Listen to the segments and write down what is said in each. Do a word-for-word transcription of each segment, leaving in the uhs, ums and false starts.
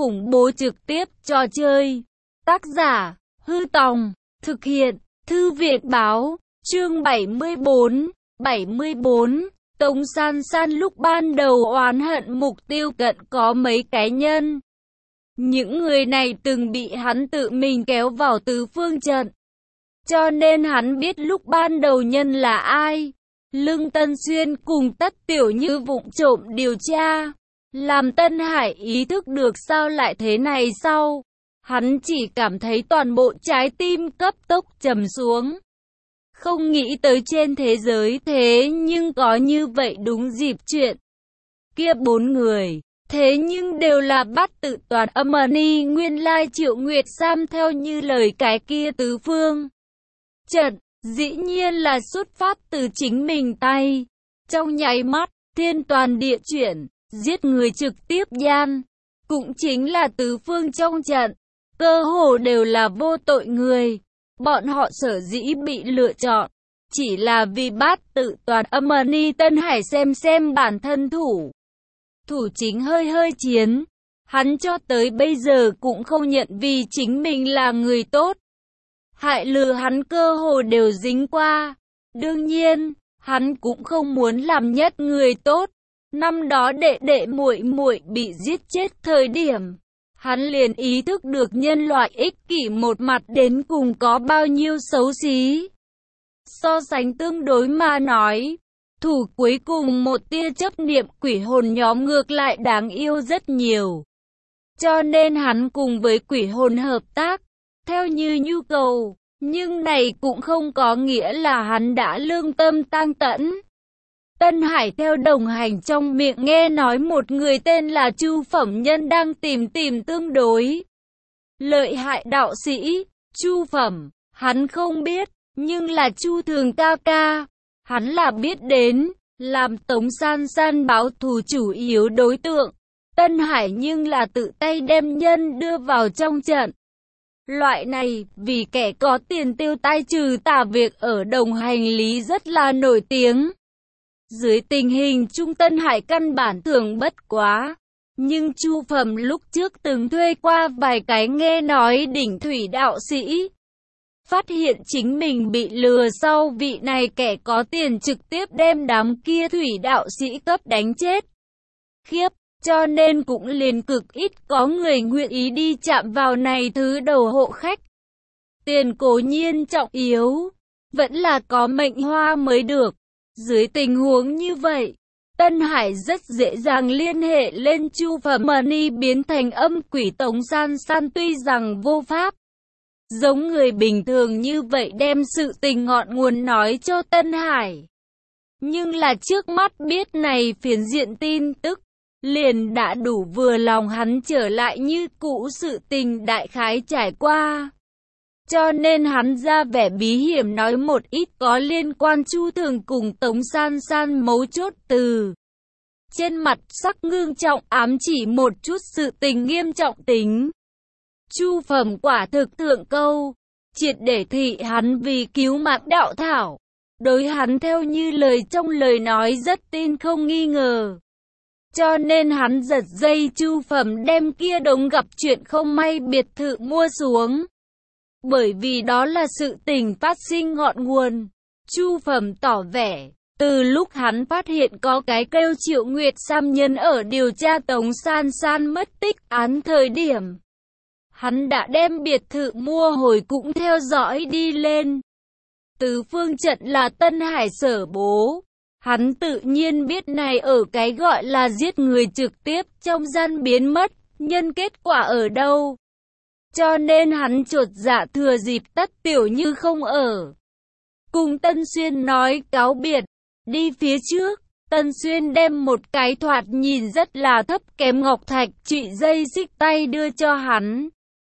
khủng bố trực tiếp trò chơi. Tác giả, Hư Tòng, thực hiện, Thư viện Báo, chương bảy mươi bốn, bảy mươi bốn. Tống San San lúc ban đầu oán hận mục tiêu cận có mấy cái nhân. Những người này từng bị hắn tự mình kéo vào tứ phương trận. Cho nên hắn biết lúc ban đầu nhân là ai. Lương Tân Xuyên cùng Tất Tiểu Như vụng trộm điều tra. Làm Tân Hải ý thức được sao lại thế này sau. Hắn chỉ cảm thấy toàn bộ trái tim cấp tốc trầm xuống. Không nghĩ tới trên thế giới thế nhưng có như vậy đúng dịp chuyện. Kia bốn người, thế nhưng đều là bắt tự toàn âm ni nguyên lai Triệu Nguyệt Sam theo như lời cái kia tứ phương. Trận, dĩ nhiên là xuất phát từ chính mình tay. Trong nháy mắt, thiên toàn địa chuyển, giết người trực tiếp gian. Cũng chính là tứ phương trong trận, cơ hồ đều là vô tội người. Bọn họ sở dĩ bị lựa chọn, chỉ là vì bát tự toàn âm ni Tân Hải xem xem bản thân thủ. Thủ chính hơi hơi chiến, hắn cho tới bây giờ cũng không nhận vì chính mình là người tốt. Hại lừa hắn cơ hồ đều dính qua. Đương nhiên, hắn cũng không muốn làm nhất người tốt. Năm đó đệ đệ muội muội bị giết chết thời điểm, hắn liền ý thức được nhân loại ích kỷ một mặt đến cùng có bao nhiêu xấu xí. So sánh tương đối mà nói, thủ cuối cùng một tia chấp niệm quỷ hồn nhóm ngược lại đáng yêu rất nhiều. Cho nên hắn cùng với quỷ hồn hợp tác, theo như nhu cầu, nhưng này cũng không có nghĩa là hắn đã lương tâm tang tẫn. Tân Hải theo đồng hành trong miệng nghe nói một người tên là Chu Phẩm Nhân đang tìm tìm tương đối lợi hại đạo sĩ. Chu Phẩm, hắn không biết, nhưng là Chu Thường ca ca, hắn là biết đến, làm Tống San San báo thù chủ yếu đối tượng. Tân Hải nhưng là tự tay đem nhân đưa vào trong trận. Loại này, vì kẻ có tiền tiêu tai trừ tà việc ở đồng hành lý rất là nổi tiếng. Dưới tình hình Trung Tân Hải căn bản thường bất quá. Nhưng Chu Phẩm lúc trước từng thuê qua vài cái nghe nói đỉnh thủy đạo sĩ. Phát hiện chính mình bị lừa sau, vị này kẻ có tiền trực tiếp đem đám kia thủy đạo sĩ cấp đánh chết. Khiếp, cho nên cũng liền cực ít có người nguyện ý đi chạm vào này thứ đầu hộ khách. Tiền cố nhiên trọng yếu, vẫn là có mệnh hoa mới được. Dưới tình huống như vậy, Tân Hải rất dễ dàng liên hệ lên Chu Phẩm Ni biến thành âm quỷ Tống San San, tuy rằng vô pháp giống người bình thường như vậy đem sự tình ngọn nguồn nói cho Tân Hải. Nhưng là trước mắt biết này phiến diện tin tức, liền đã đủ vừa lòng hắn trở lại như cũ sự tình đại khái trải qua. Cho nên hắn ra vẻ bí hiểm nói một ít có liên quan Chu Thường cùng Tống San San mấu chốt từ. Trên mặt sắc ngưng trọng ám chỉ một chút sự tình nghiêm trọng tính. Chu Phẩm quả thực thượng câu, triệt để thị hắn vì cứu mạng đạo thảo. Đối hắn theo như lời trong lời nói rất tin không nghi ngờ. Cho nên hắn giật dây Chu Phẩm đem kia đống gặp chuyện không may biệt thự mua xuống. Bởi vì đó là sự tình phát sinh ngọn nguồn. Chu Phẩm tỏ vẻ, từ lúc hắn phát hiện có cái kêu Triệu Nguyệt Sam nhân ở điều tra Tống San San mất tích án thời điểm, hắn đã đem biệt thự mua hồi cũng theo dõi đi lên. Tứ phương trận là Tân Hải sở bố. Hắn tự nhiên biết này ở cái gọi là giết người trực tiếp trong gian biến mất, nhân kết quả ở đâu. Cho nên hắn chột dạ thừa dịp Tất Tiểu Như không ở, cùng Tân Xuyên nói cáo biệt, đi phía trước. Tân Xuyên đem một cái thoạt nhìn rất là thấp kém ngọc thạch trụy dây xích tay đưa cho hắn.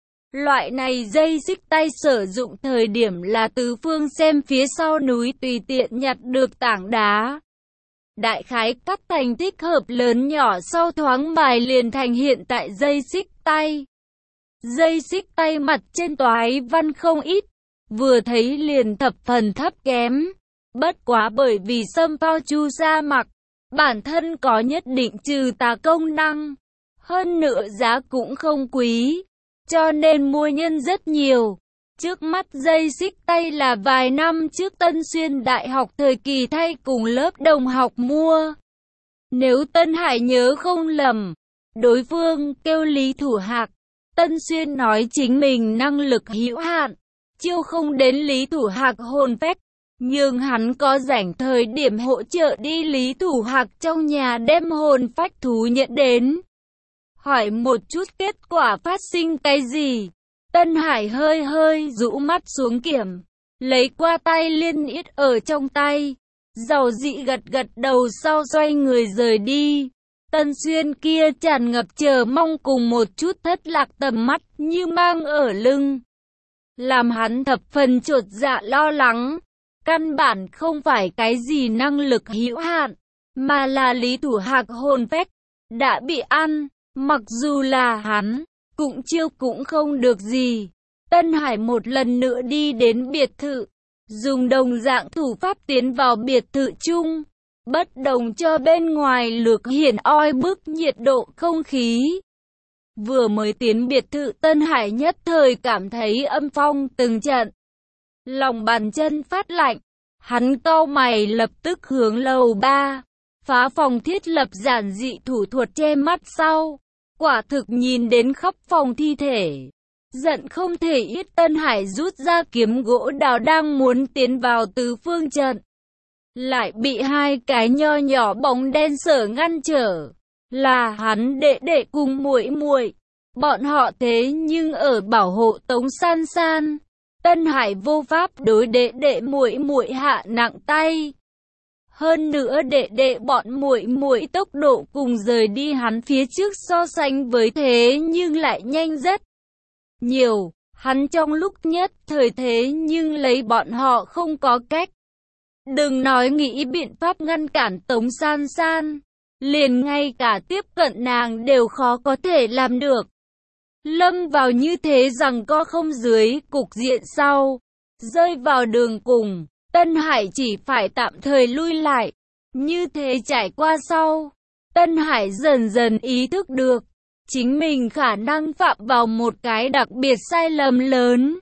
Loại này dây xích tay sử dụng thời điểm là tứ phương xem phía sau núi tùy tiện nhặt được tảng đá. Đại khái cắt thành thích hợp lớn nhỏ sau thoáng bài liền thành hiện tại dây xích tay. Dây xích tay mặt trên toái văn không ít, vừa thấy liền thập phần thấp kém. Bất quá bởi vì sâm phao chu sa mặc, bản thân có nhất định trừ tà công năng. Hơn nữa giá cũng không quý, cho nên mua nhân rất nhiều. Trước mắt dây xích tay là vài năm trước Tân Xuyên đại học thời kỳ thay cùng lớp đồng học mua. Nếu Tân Hải nhớ không lầm, đối phương kêu Lý Thủ Hạc. Tân Xuyên nói chính mình năng lực hữu hạn, chiêu không đến Lý Thủ Hạc hồn phách, nhưng hắn có rảnh thời điểm hỗ trợ đi Lý Thủ Hạc trong nhà đem hồn phách thú nhận đến. Hỏi một chút kết quả phát sinh cái gì? Tân Hải hơi hơi rũ mắt xuống kiểm, lấy qua tay liên yết ở trong tay, giàu dị gật gật đầu sau xoay người rời đi. Tân Xuyên kia tràn ngập chờ mong cùng một chút thất lạc tầm mắt như mang ở lưng, làm hắn thập phần chột dạ lo lắng. Căn bản không phải cái gì năng lực hữu hạn, mà là Lý Thủ Hạc hồn phách đã bị ăn, mặc dù là hắn, cũng chiêu cũng không được gì. Tân Hải một lần nữa đi đến biệt thự, dùng đồng dạng thủ pháp tiến vào biệt thự chung, bất đồng cho bên ngoài lược hiển oi bức nhiệt độ không khí. Vừa mới tiến biệt thự Tân Hải nhất thời cảm thấy âm phong từng trận, lòng bàn chân phát lạnh, hắn cau mày lập tức hướng lầu ba, phá phòng thiết lập giản dị thủ thuật che mắt sau. Quả thực nhìn đến khắp phòng thi thể, giận không thể ít. Tân Hải rút ra kiếm gỗ đào đang muốn tiến vào tứ phương trận, lại bị hai cái nho nhỏ bóng đen sở ngăn trở. Là hắn đệ đệ cùng muội muội, bọn họ thế nhưng ở bảo hộ Tống San San. Tân Hải vô pháp đối đệ đệ muội muội hạ nặng tay. Hơn nữa đệ đệ bọn muội muội tốc độ cùng rời đi hắn phía trước so sánh với thế nhưng lại nhanh rất nhiều. Hắn trong lúc nhất thời thế nhưng lấy bọn họ không có cách. Đừng nói nghĩ biện pháp ngăn cản Tống San San, liền ngay cả tiếp cận nàng đều khó có thể làm được. Lâm vào như thế rằng co không dưới cục diện sau, rơi vào đường cùng. Tân Hải chỉ phải tạm thời lui lại. Như thế trải qua sau, Tân Hải dần dần ý thức được, chính mình khả năng phạm vào một cái đặc biệt sai lầm lớn.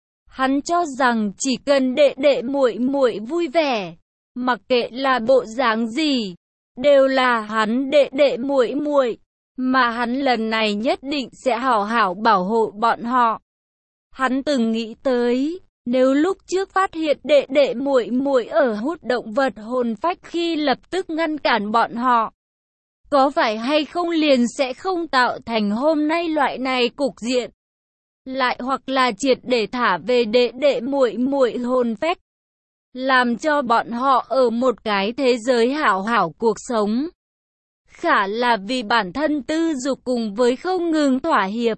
Hắn cho rằng chỉ cần đệ đệ muội muội vui vẻ, mặc kệ là bộ dáng gì, đều là hắn đệ đệ muội muội, mà hắn lần này nhất định sẽ hảo hảo bảo hộ bọn họ. Hắn từng nghĩ tới, nếu lúc trước phát hiện đệ đệ muội muội ở hút động vật hồn phách khi lập tức ngăn cản bọn họ, có phải hay không liền sẽ không tạo thành hôm nay loại này cục diện. Lại hoặc là triệt để thả về đệ đệ muội muội hồn phách, làm cho bọn họ ở một cái thế giới hảo hảo cuộc sống. Khả là vì bản thân tư dục cùng với không ngừng thỏa hiệp.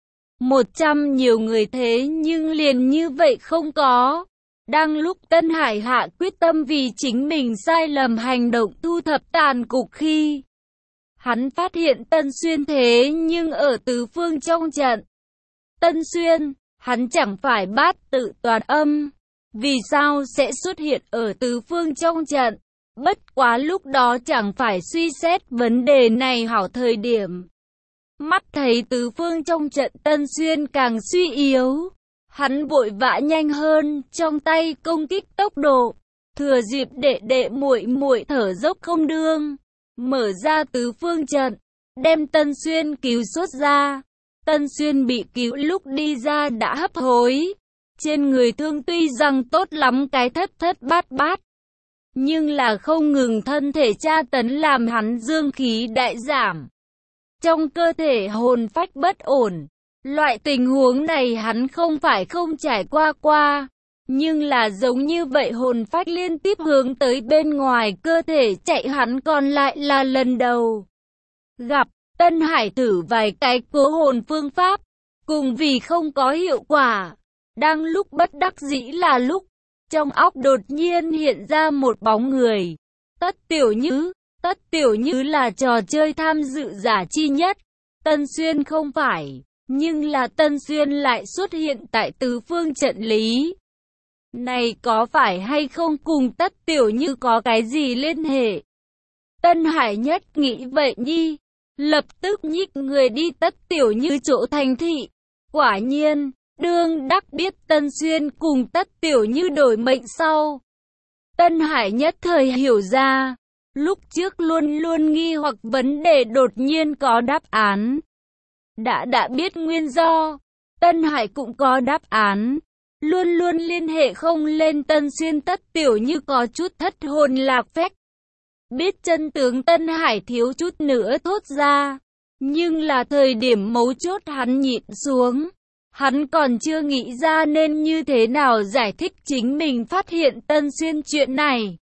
Một trăm nhiều người thế nhưng liền như vậy không có. Đang lúc Tân Hải hạ quyết tâm vì chính mình sai lầm hành động thu thập tàn cục khi hắn phát hiện Tân Xuyên thế nhưng ở tứ phương trong trận. Tân Xuyên, hắn chẳng phải bát tự toàn âm, vì sao sẽ xuất hiện ở tứ phương trong trận? Bất quá lúc đó chẳng phải suy xét vấn đề này hảo thời điểm. Mắt thấy tứ phương trong trận Tân Xuyên càng suy yếu, hắn vội vã nhanh hơn, trong tay công kích tốc độ, thừa dịp đệ đệ muội muội thở dốc không đương, mở ra tứ phương trận, đem Tân Xuyên cứu xuất ra. Tân Xuyên bị cứu lúc đi ra đã hấp hối, trên người thương tuy rằng tốt lắm cái thất thất bát bát, nhưng là không ngừng thân thể tra tấn làm hắn dương khí đại giảm. Trong cơ thể hồn phách bất ổn, loại tình huống này hắn không phải không trải qua qua, nhưng là giống như vậy hồn phách liên tiếp hướng tới bên ngoài cơ thể chạy hắn còn lại là lần đầu gặp. Tân Hải thử vài cái cố hồn phương pháp, cùng vì không có hiệu quả. Đang lúc bất đắc dĩ là lúc, trong óc đột nhiên hiện ra một bóng người. Tất Tiểu Như, Tất Tiểu Như là trò chơi tham dự giả chi nhất. Tân Xuyên không phải, nhưng là Tân Xuyên lại xuất hiện tại tứ phương trận lý. Này có phải hay không cùng Tất Tiểu Như có cái gì liên hệ? Tân Hải nhất nghĩ vậy nhi. lập tức nhích người đi tất tiểu như chỗ thành thị. Quả nhiên, đương đắc biết Tân Xuyên cùng tất tiểu như đổi mệnh sau. Tân Hải nhất thời hiểu ra, lúc trước luôn luôn nghi hoặc vấn đề đột nhiên có đáp án. Đã đã biết nguyên do, Tân Hải cũng có đáp án. Luôn luôn liên hệ không lên Tân Xuyên tất tiểu như có chút thất hồn lạc phách. Biết chân tướng Tân Hải thiếu chút nữa thốt ra, nhưng là thời điểm mấu chốt hắn nhịn xuống. Hắn còn chưa nghĩ ra nên như thế nào giải thích chính mình phát hiện Tân Xuyên chuyện này.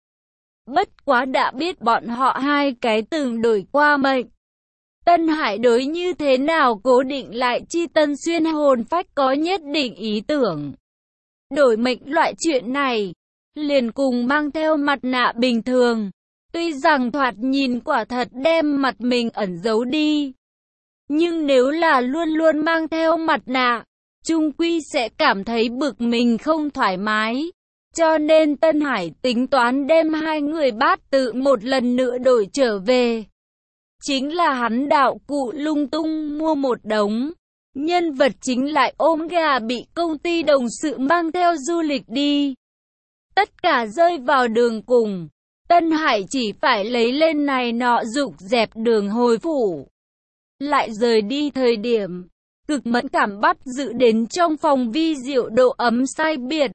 Bất quá đã biết bọn họ hai cái từng đổi qua mệnh. Tân Hải đối như thế nào cố định lại chi Tân Xuyên hồn phách có nhất định ý tưởng. Đổi mệnh loại chuyện này, liền cùng mang theo mặt nạ bình thường. Tuy rằng thoạt nhìn quả thật đem mặt mình ẩn giấu đi. Nhưng nếu là luôn luôn mang theo mặt nạ, chung quy sẽ cảm thấy bực mình không thoải mái. Cho nên Tân Hải tính toán đem hai người bát tự một lần nữa đổi trở về. Chính là hắn đạo cụ lung tung mua một đống. Nhân vật chính lại ôm gà bị công ty đồng sự mang theo du lịch đi. Tất cả rơi vào đường cùng. Tân Hải chỉ phải lấy lên này nọ dục dẹp đường hồi phủ. Lại rời đi thời điểm, cực mẫn cảm bắt dự đến trong phòng vi diệu độ ấm sai biệt.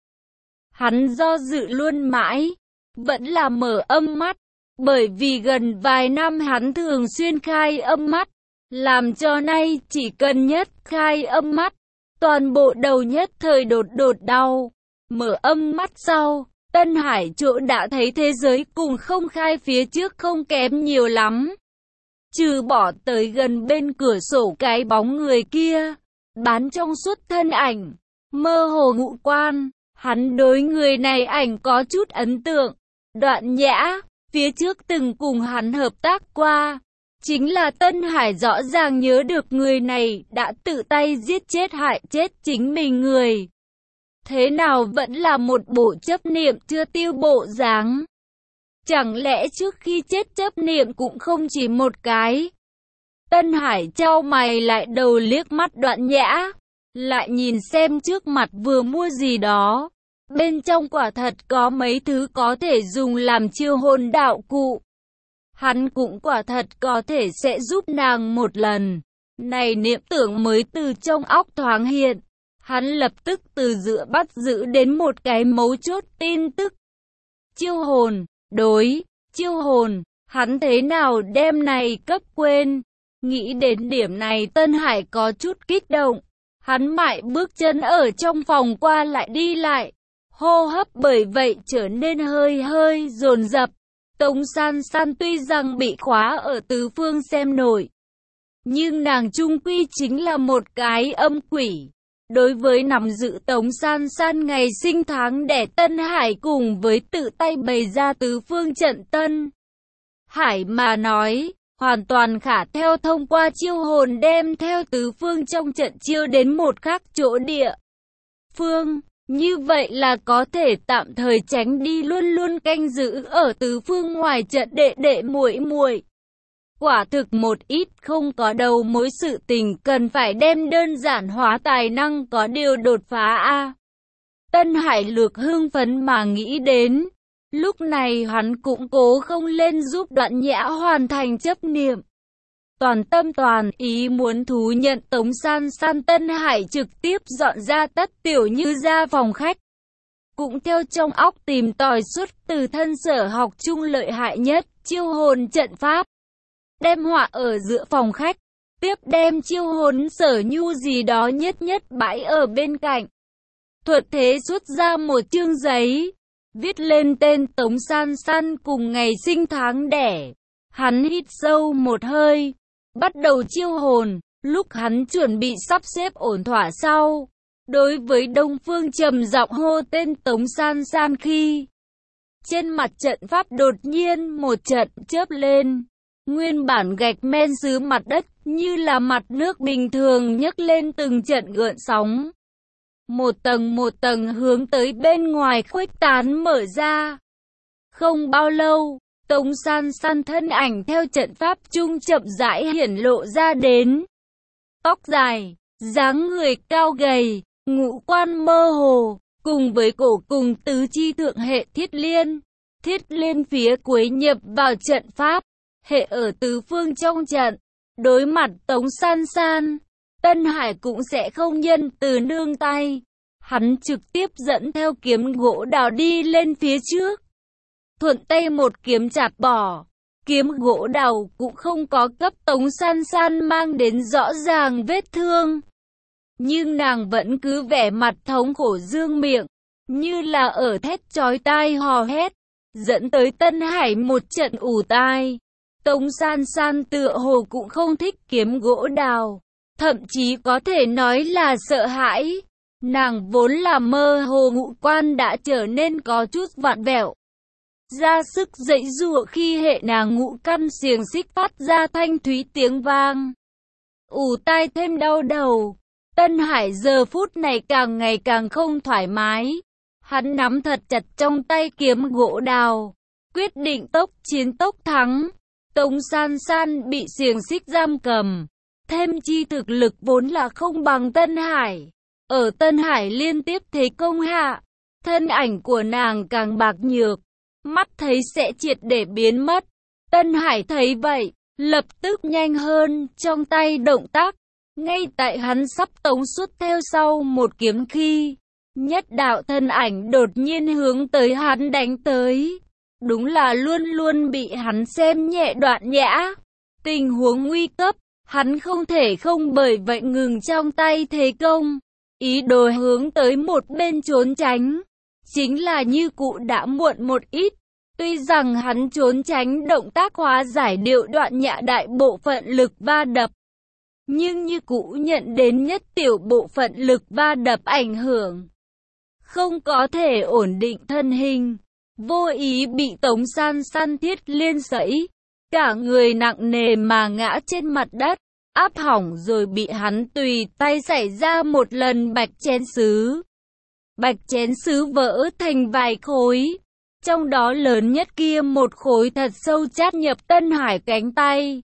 Hắn do dự luôn mãi, vẫn là mở âm mắt, bởi vì gần vài năm hắn thường xuyên khai âm mắt, làm cho nay chỉ cần nhất khai âm mắt, toàn bộ đầu nhất thời đột đột đau. Mở âm mắt sau, Tân Hải chỗ đã thấy thế giới cùng không khai phía trước không kém nhiều lắm. Trừ bỏ tới gần bên cửa sổ cái bóng người kia, bán trong suốt thân ảnh, mơ hồ ngũ quan, hắn đối người này ảnh có chút ấn tượng. Đoạn Nhã, phía trước từng cùng hắn hợp tác qua, chính là Tân Hải rõ ràng nhớ được người này đã tự tay giết chết hại chết chính mình người. Thế nào vẫn là một bộ chấp niệm chưa tiêu bộ dáng. Chẳng lẽ trước khi chết chấp niệm cũng không chỉ một cái. Tân Hải chau mày lại đầu liếc mắt Đoạn Nhã, lại nhìn xem trước mặt vừa mua gì đó. Bên trong quả thật có mấy thứ có thể dùng làm chiêu hồn đạo cụ. Hắn cũng quả thật có thể sẽ giúp nàng một lần. Này niệm tưởng mới từ trong óc thoáng hiện. Hắn lập tức từ giữa bắt giữ đến một cái mấu chốt tin tức. Chiêu hồn, đối, chiêu hồn, hắn thế nào đem này cấp quên. Nghĩ đến điểm này Tân Hải có chút kích động. Hắn mại bước chân ở trong phòng qua lại đi lại. Hô hấp bởi vậy trở nên hơi hơi dồn dập. Tống San San tuy rằng bị khóa ở tứ phương xem nổi, nhưng nàng chung quy chính là một cái âm quỷ. Đối với nắm giữ Tống San San ngày sinh tháng đẻ Tân Hải cùng với tự tay bày ra tứ phương trận Tân Hải mà nói, hoàn toàn khả theo thông qua chiêu hồn đem theo tứ phương trong trận chiêu đến một khác chỗ địa phương. Như vậy là có thể tạm thời tránh đi luôn luôn canh giữ ở tứ phương ngoài trận đệ đệ muội muội. Quả thực một ít không có đầu mối sự tình cần phải đem đơn giản hóa tài năng có điều đột phá a. Tân Hải lược hưng phấn mà nghĩ đến. Lúc này hắn cũng cố không lên giúp Đoạn Nhã hoàn thành chấp niệm. Toàn tâm toàn ý muốn thú nhận Tống San San. Tân Hải trực tiếp dọn ra tất tiểu như ra phòng khách. Cũng theo trong óc tìm tòi suốt từ thân sở học chung lợi hại nhất, chiêu hồn trận pháp. Đem họa ở giữa phòng khách. Tiếp đem chiêu hồn sở nhu gì đó nhất nhất bãi ở bên cạnh. Thuật thế xuất ra một chương giấy. Viết lên tên Tống San San cùng ngày sinh tháng đẻ. Hắn hít sâu một hơi. Bắt đầu chiêu hồn, lúc hắn chuẩn bị sắp xếp ổn thỏa sau. Đối với Đông Phương trầm giọng hô tên Tống San San khi trên mặt trận pháp đột nhiên một trận chớp lên. Nguyên bản gạch men dưới mặt đất như là mặt nước bình thường nhấc lên từng trận gợn sóng. Một tầng một tầng hướng tới bên ngoài khuếch tán mở ra. Không bao lâu, Tống San San thân ảnh theo trận pháp trung chậm rãi hiển lộ ra đến. Tóc dài, dáng người cao gầy, ngũ quan mơ hồ, cùng với cổ cùng tứ chi thượng hệ thiết liên. Thiết liên phía cuối nhập vào trận pháp, hệ ở tứ phương trong trận. Đối mặt Tống San San, Tân Hải cũng sẽ không nhân từ nương tay. Hắn trực tiếp dẫn theo kiếm gỗ đào đi lên phía trước. Thuận tay một kiếm chặt bỏ. Kiếm gỗ đào cũng không có cấp Tống San San mang đến rõ ràng vết thương. Nhưng nàng vẫn cứ vẻ mặt thống khổ dương miệng, như là ở thét chói tai hò hét, dẫn tới Tân Hải một trận ù tai. Tống San San tựa hồ cũng không thích kiếm gỗ đào, thậm chí có thể nói là sợ hãi. Nàng vốn là mơ hồ ngũ quan đã trở nên có chút vặn vẹo, ra sức giãy giụa khi hệ nàng ngũ căn xiềng xích phát ra thanh thúy tiếng vang, ù tai thêm đau đầu. Tân Hải giờ phút này càng ngày càng không thoải mái. Hắn nắm thật chặt trong tay kiếm gỗ đào, quyết định tốc chiến tốc thắng. Tống San San bị xiềng xích giam cầm, thêm chi thực lực vốn là không bằng Tân Hải. Ở Tân Hải liên tiếp thế công hạ, thân ảnh của nàng càng bạc nhược, mắt thấy sẽ triệt để biến mất. Tân Hải thấy vậy, lập tức nhanh hơn trong tay động tác. Ngay tại hắn sắp tống xuất theo sau một kiếm khi, nhất đạo thân ảnh đột nhiên hướng tới hắn đánh tới. Đúng là luôn luôn bị hắn xem nhẹ Đoạn Nhã. Tình huống nguy cấp, hắn không thể không bởi vậy ngừng trong tay thế công, ý đồ hướng tới một bên trốn tránh. Chính là như cũ đã muộn một ít. Tuy rằng hắn trốn tránh động tác hóa giải điệu Đoạn Nhã đại bộ phận lực va đập, nhưng như cũ nhận đến nhất tiểu bộ phận lực va đập ảnh hưởng, không có thể ổn định thân hình, vô ý bị Tống San San thiết liên sẫy, cả người nặng nề mà ngã trên mặt đất, áp hỏng rồi bị hắn tùy tay xảy ra một lần bạch chén sứ. Bạch chén sứ vỡ thành vài khối, trong đó lớn nhất kia một khối thật sâu chát nhập Tân Hải cánh tay.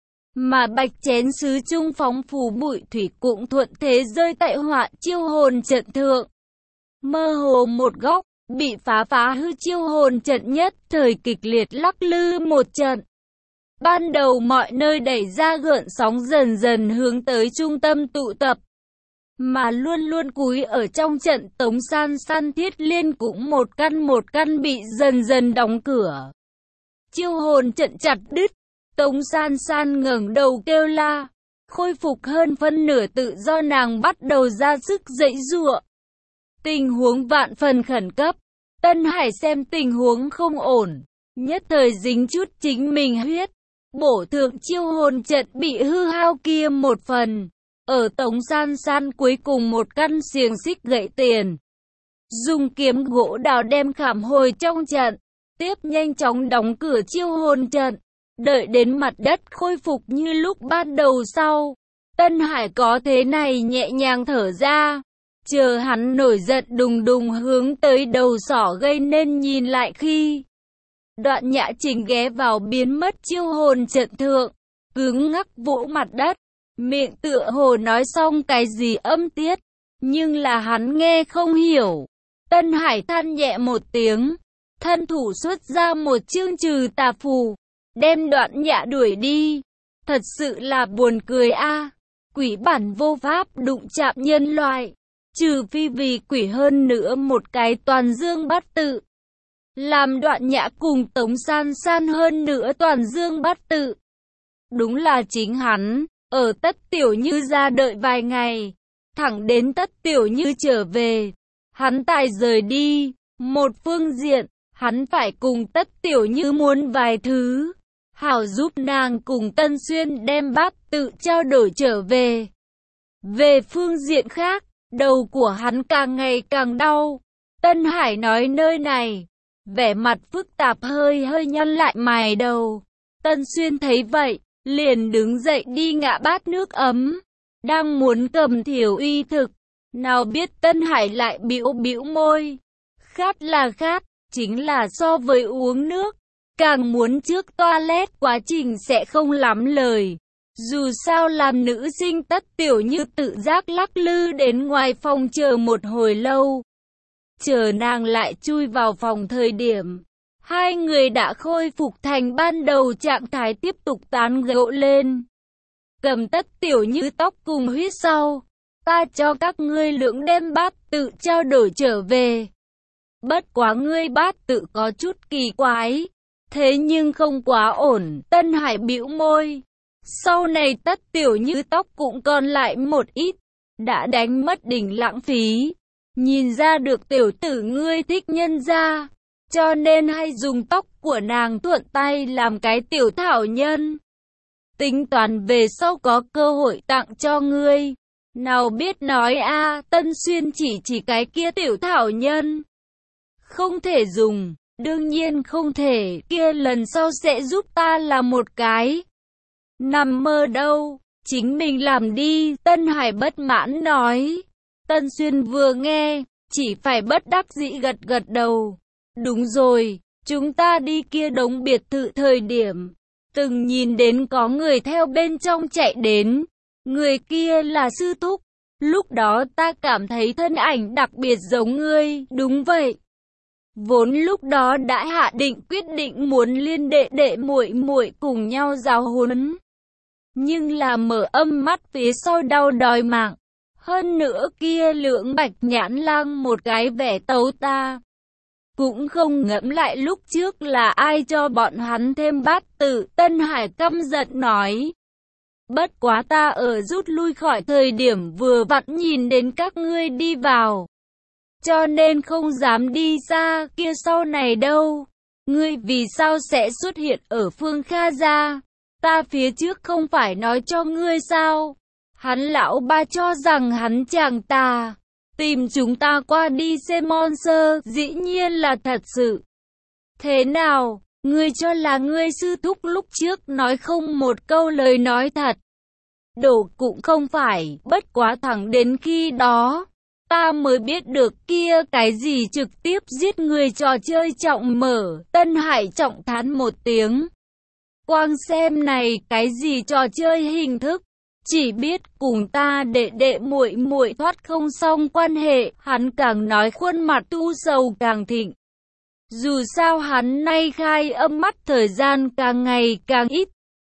Mà bạch chén sứ trung phóng phù bụi thủy cũng thuận thế rơi tại họa chiêu hồn trận thượng. Mơ hồ một góc, bị phá phá hư chiêu hồn trận nhất thời kịch liệt lắc lư một trận. Ban đầu mọi nơi đẩy ra gợn sóng dần dần hướng tới trung tâm tụ tập. Mà luôn luôn cúi ở trong trận Tống San San thiết liên cũng một căn một căn bị dần dần đóng cửa. Chiêu hồn trận chặt đứt. Tống San San ngẩng đầu kêu la, khôi phục hơn phân nửa tự do nàng bắt đầu ra sức giãy giụa. Tình huống vạn phần khẩn cấp, Tân Hải xem tình huống không ổn, nhất thời dính chút chính mình huyết, bổ thượng chiêu hồn trận bị hư hao kia một phần. Ở Tống San San cuối cùng một căn xiềng xích gãy tiền, dùng kiếm gỗ đào đem khảm hồi trong trận, tiếp nhanh chóng đóng cửa chiêu hồn trận. Đợi đến mặt đất khôi phục như lúc ban đầu sau, Tân Hải có thế này nhẹ nhàng thở ra. Chờ hắn nổi giận đùng đùng hướng tới đầu sỏ gây nên nhìn lại khi Đoạn Nhã Trình ghé vào biến mất chiêu hồn trận thượng, cứng ngắc vỗ mặt đất, miệng tựa hồ nói xong cái gì âm tiết, nhưng là hắn nghe không hiểu. Tân Hải than nhẹ một tiếng, thân thủ xuất ra một chương trừ tà phù, đem Đoạn Nhã đuổi đi. Thật sự là buồn cười a. À. Quỷ bản vô pháp đụng chạm nhân loại, trừ phi vì quỷ hơn nữa một cái toàn dương bát tự. Làm Đoạn Nhã cùng Tống San San hơn nữa toàn dương bát tự. Đúng là chính hắn, ở Tất Tiểu Như ra đợi vài ngày, thẳng đến Tất Tiểu Như trở về, hắn tài rời đi. Một phương diện, hắn phải cùng Tất Tiểu Như muốn vài thứ, hảo giúp nàng cùng Tân Xuyên đem bát tự trao đổi trở về. Về phương diện khác, đầu của hắn càng ngày càng đau. Tân Hải nói nơi này, vẻ mặt phức tạp hơi hơi nhăn lại mày đầu. Tân Xuyên thấy vậy, liền đứng dậy đi ngã bát nước ấm, đang muốn cầm thiểu uy thực, nào biết Tân Hải lại bĩu bĩu môi. Khát là khát, chính là so với uống nước, càng muốn trước toilet quá trình sẽ không lắm lời. Dù sao làm nữ sinh Tất Tiểu Như tự giác lắc lư đến ngoài phòng chờ một hồi lâu. Chờ nàng lại chui vào phòng thời điểm, hai người đã khôi phục thành ban đầu trạng thái tiếp tục tán gẫu lên. Cầm Tất Tiểu Như tóc cùng huyết sau, ta cho các ngươi lưỡng đem bát tự trao đổi trở về. Bất quá ngươi bát tự có chút kỳ quái, thế nhưng không quá ổn. Tân Hải bĩu môi. Sau này Tất Tiểu Như tóc cũng còn lại một ít, đã đánh mất đỉnh lãng phí. Nhìn ra được tiểu tử ngươi thích nhân gia, cho nên hay dùng tóc của nàng thuận tay làm cái tiểu thảo nhân. Tính toán về sau có cơ hội tặng cho ngươi. Nào biết nói a. Tân Xuyên chỉ chỉ cái kia tiểu thảo nhân. Không thể dùng, đương nhiên không thể, kia lần sau sẽ giúp ta làm một cái. Nằm mơ đâu, chính mình làm đi, Tân Hải bất mãn nói. Tân Xuyên vừa nghe, chỉ phải bất đắc dĩ gật gật đầu. Đúng rồi, chúng ta đi kia đống biệt thự thời điểm, từng nhìn đến có người theo bên trong chạy đến. Người kia là sư thúc. Lúc đó ta cảm thấy thân ảnh đặc biệt giống ngươi, đúng vậy. Vốn lúc đó đã hạ định quyết định muốn liên đệ đệ muội muội cùng nhau giáo huấn. Nhưng là mở âm mắt phía sau đau đòi mạng. Hơn nữa kia lưỡng bạch nhãn lang một cái vẻ tấu ta. Cũng không ngẫm lại lúc trước là ai cho bọn hắn thêm bát tự. Tân Hải căm giận nói. Bất quá ta ở rút lui khỏi thời điểm vừa vặn nhìn đến các ngươi đi vào, cho nên không dám đi xa. Kia sau này đâu? Ngươi vì sao sẽ xuất hiện ở Phương Kha gia? Ta phía trước không phải nói cho ngươi sao? Hắn lão ba cho rằng hắn chàng tà, tìm chúng ta qua đi xem monster, dĩ nhiên là thật sự. Thế nào? Ngươi cho là ngươi sư thúc lúc trước nói không một câu lời nói thật. Đồ cũng không phải, bất quá thẳng đến khi đó, ta mới biết được kia cái gì trực tiếp giết người trò chơi trọng mở. Tân Hải trọng thán một tiếng. Quang xem này cái gì trò chơi hình thức, chỉ biết cùng ta đệ đệ muội muội thoát không xong quan hệ. Hắn càng nói khuôn mặt tu sầu càng thịnh. Dù sao hắn nay khai âm mắt thời gian càng ngày càng ít.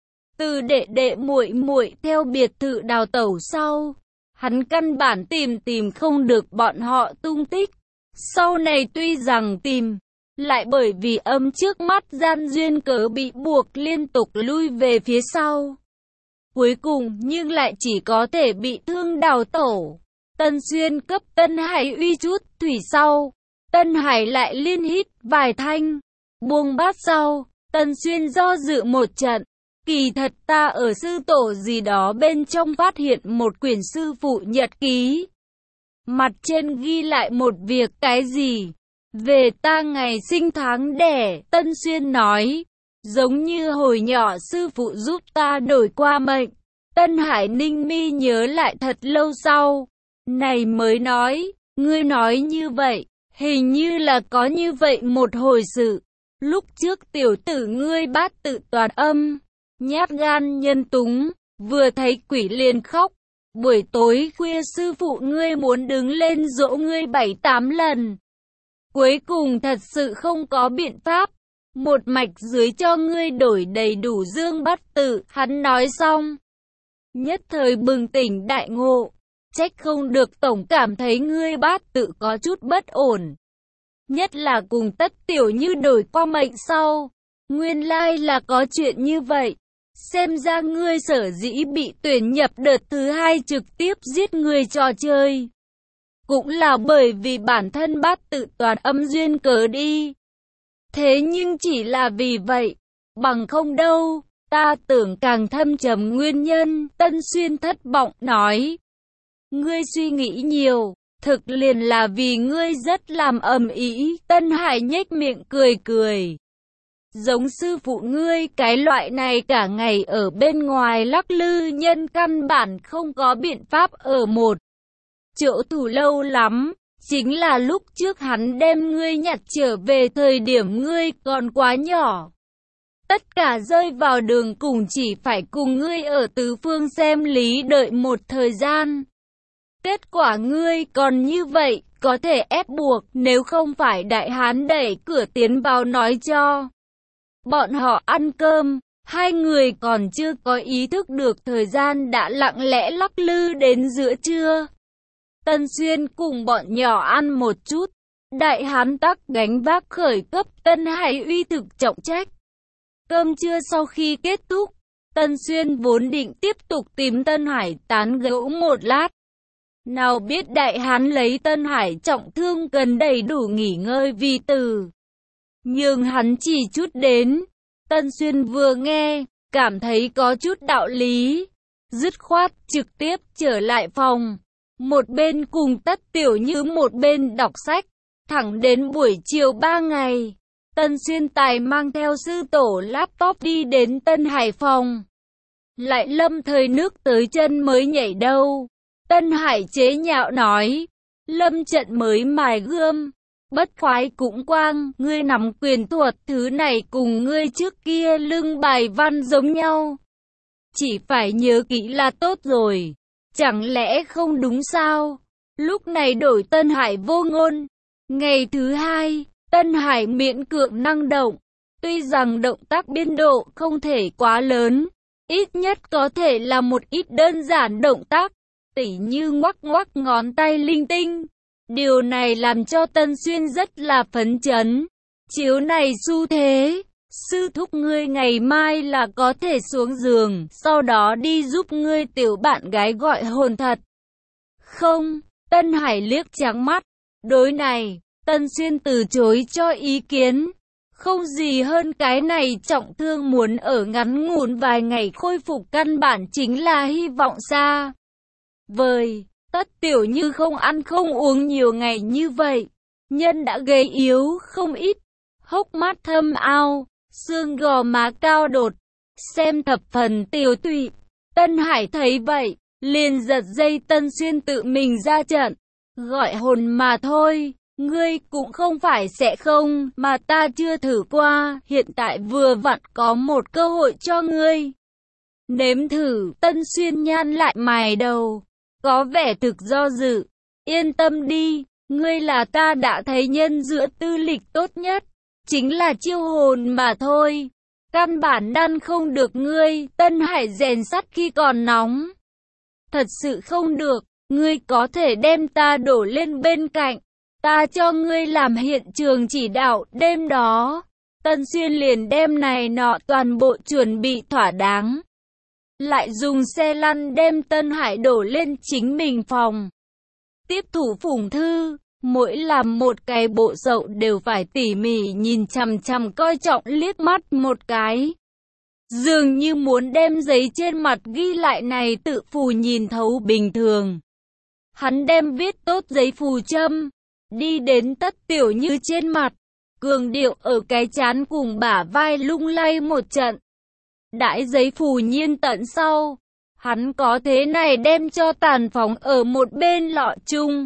Từ đệ đệ muội muội theo biệt thự đào tẩu sau, hắn căn bản tìm tìm không được bọn họ tung tích. Sau này tuy rằng tìm, lại bởi vì âm trước mắt gian duyên cớ bị buộc liên tục lui về phía sau. Cuối cùng nhưng lại chỉ có thể bị thương đào tẩu. Tân Xuyên cấp Tân Hải uy chút thủy sau. Tân Hải lại liên hít vài thanh, buông bát sau. Tân Xuyên do dự một trận. Kỳ thật ta ở sư tổ gì đó bên trong phát hiện một quyển sư phụ nhật ký. Mặt trên ghi lại một việc cái gì? Về ta ngày sinh tháng đẻ. Tân Xuyên nói. Giống như hồi nhỏ sư phụ giúp ta đổi qua mệnh. Tân Hải ninh mi nhớ lại thật lâu sau. Này mới nói. Ngươi nói như vậy. Hình như là có như vậy một hồi sự. Lúc trước tiểu tử ngươi bát tự toàn âm. Nhát gan nhân túng, vừa thấy quỷ liền khóc. Buổi tối khuya sư phụ ngươi muốn đứng lên dỗ ngươi bảy tám lần. Cuối cùng thật sự không có biện pháp. Một mạch dưới cho ngươi đổi đầy đủ dương bát tự. Hắn nói xong, nhất thời bừng tỉnh đại ngộ. Trách không được tổng cảm thấy ngươi bát tự có chút bất ổn. Nhất là cùng Tất Tiểu Như đổi qua mệnh sau. Nguyên lai là có chuyện như vậy. Xem ra ngươi sở dĩ bị tuyển nhập đợt thứ hai trực tiếp giết người trò chơi, cũng là bởi vì bản thân bát tự toàn âm duyên cớ đi. Thế nhưng chỉ là vì vậy, bằng không đâu, ta tưởng càng thâm trầm nguyên nhân. Tân Xuyên thất vọng nói. Ngươi suy nghĩ nhiều, thực liền là vì ngươi rất làm ầm ĩ. Tân Hải nhếch miệng cười cười. Giống sư phụ ngươi cái loại này cả ngày ở bên ngoài lắc lư nhân căn bản không có biện pháp ở một chỗ thủ lâu lắm. Chính là lúc trước hắn đem ngươi nhặt trở về thời điểm ngươi còn quá nhỏ. tất cả rơi vào đường cùng, chỉ phải cùng ngươi ở tứ phương xem lý đợi một thời gian. Kết quả ngươi còn như vậy, có thể ép buộc, nếu không phải đại hán đẩy cửa tiến vào nói cho bọn họ ăn cơm. Hai người còn chưa có ý thức được thời gian đã lặng lẽ lắc lư đến giữa trưa. Tân Xuyên cùng bọn nhỏ ăn một chút, đại hán tắc gánh vác khởi cấp Tân Hải uy thực trọng trách. Cơm trưa sau khi kết thúc, Tân Xuyên vốn định tiếp tục tìm Tân Hải tán gẫu một lát. Nào biết đại hán lấy Tân Hải trọng thương cần đầy đủ nghỉ ngơi vì tử, nhưng hắn chỉ chút đến. Tân Xuyên vừa nghe, cảm thấy có chút đạo lý, dứt khoát trực tiếp trở lại phòng. Một bên cùng Tất Tiểu Như, một bên đọc sách. Thẳng đến buổi chiều ba ngày, Tân Xuyên tài mang theo sư tổ laptop đi đến Tân Hải phòng. Lại lâm thời nước tới chân mới nhảy đâu. Tân Hải chế nhạo nói, lâm trận mới mài gươm, bất khoái cũng quang, ngươi nắm quyền thuật thứ này cùng ngươi trước kia lưng bài văn giống nhau. Chỉ phải nhớ kỹ là tốt rồi, chẳng lẽ không đúng sao? Lúc này đổi Tân Hải vô ngôn. Ngày thứ hai, Tân Hải miễn cưỡng năng động, tuy rằng động tác biên độ không thể quá lớn, ít nhất có thể là một ít đơn giản động tác, tỉ như ngoắc ngoắc ngón tay linh tinh. Điều này làm cho Tân Xuyên rất là phấn chấn. Chiếu này xu thế, sư thúc ngươi ngày mai là có thể xuống giường, sau đó đi giúp ngươi tiểu bạn gái gọi hồn thật. Không, Tân Hải liếc trắng mắt. Đối này, Tân Xuyên từ chối cho ý kiến. Không gì hơn cái này, trọng thương muốn ở ngắn ngủn vài ngày khôi phục căn bản chính là hy vọng xa vời. Tất Tiểu Như không ăn không uống nhiều ngày như vậy, nhân đã gầy yếu không ít, hốc mắt thâm ao, xương gò má cao đột, xem thập phần tiều tụy. Tân Hải thấy vậy, liền giật dây Tân Xuyên tự mình ra trận, gọi hồn mà thôi. Ngươi cũng không phải sẽ không, mà ta chưa thử qua, hiện tại vừa vặn có một cơ hội cho ngươi. Nếm thử. Tân Xuyên nhăn lại mày đầu, có vẻ thực do dự. Yên tâm đi, ngươi là ta đã thấy nhân giữa tư lịch tốt nhất, chính là chiêu hồn mà thôi. Căn bản đăn không được ngươi. Tân Hải rèn sắt khi còn nóng. Thật sự không được, ngươi có thể đem ta đổ lên bên cạnh, ta cho ngươi làm hiện trường chỉ đạo. Đêm đó, Tân Xuyên liền đem này nọ toàn bộ chuẩn bị thỏa đáng. Lại dùng xe lăn đem Tân Hải đổ lên chính mình phòng. Tiếp thủ phủng thư, mỗi làm một cái bộ dậu đều phải tỉ mỉ nhìn chằm chằm coi trọng liếc mắt một cái. Dường như muốn đem giấy trên mặt ghi lại này tự phù nhìn thấu bình thường. Hắn đem viết tốt giấy phù châm, đi đến Tất Tiểu Như trên mặt, cường điệu ở cái trán cùng bả vai lung lay một trận. Đãi giấy phù nhiên tận sau, hắn có thế này đem cho tàn phóng ở một bên lọ chung.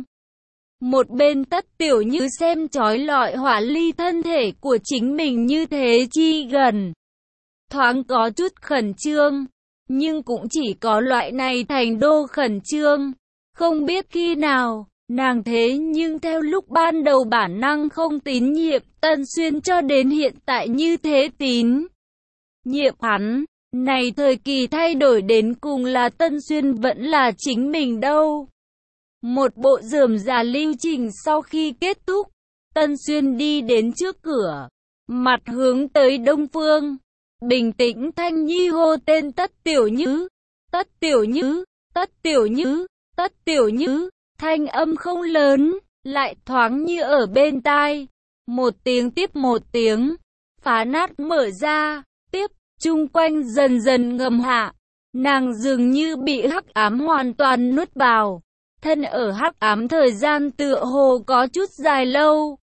Một bên Tất Tiểu Như xem chói lọi hỏa ly thân thể của chính mình như thế chi gần. Thoáng có chút khẩn trương, nhưng cũng chỉ có loại này thành đô khẩn trương. Không biết khi nào, nàng thế nhưng theo lúc ban đầu bản năng không tín nhiệm Tân Xuyên cho đến hiện tại như thế tín nhiệm hắn. Này thời kỳ thay đổi đến cùng là Tân Xuyên vẫn là chính mình đâu. Một bộ rườm rà lưu trình sau khi kết thúc, Tân Xuyên đi đến trước cửa, mặt hướng tới đông phương, bình tĩnh thanh nhi hô tên Tất Tiểu Như. Tất Tiểu Như, Tất Tiểu Như, Tất Tiểu Như. Thanh âm không lớn, lại thoáng như ở bên tai. Một tiếng tiếp một tiếng, phá nát mở ra, tiếp, chung quanh dần dần ngầm hạ. Nàng dường như bị hắc ám hoàn toàn nuốt vào. Thân ở hắc ám thời gian tựa hồ có chút dài lâu.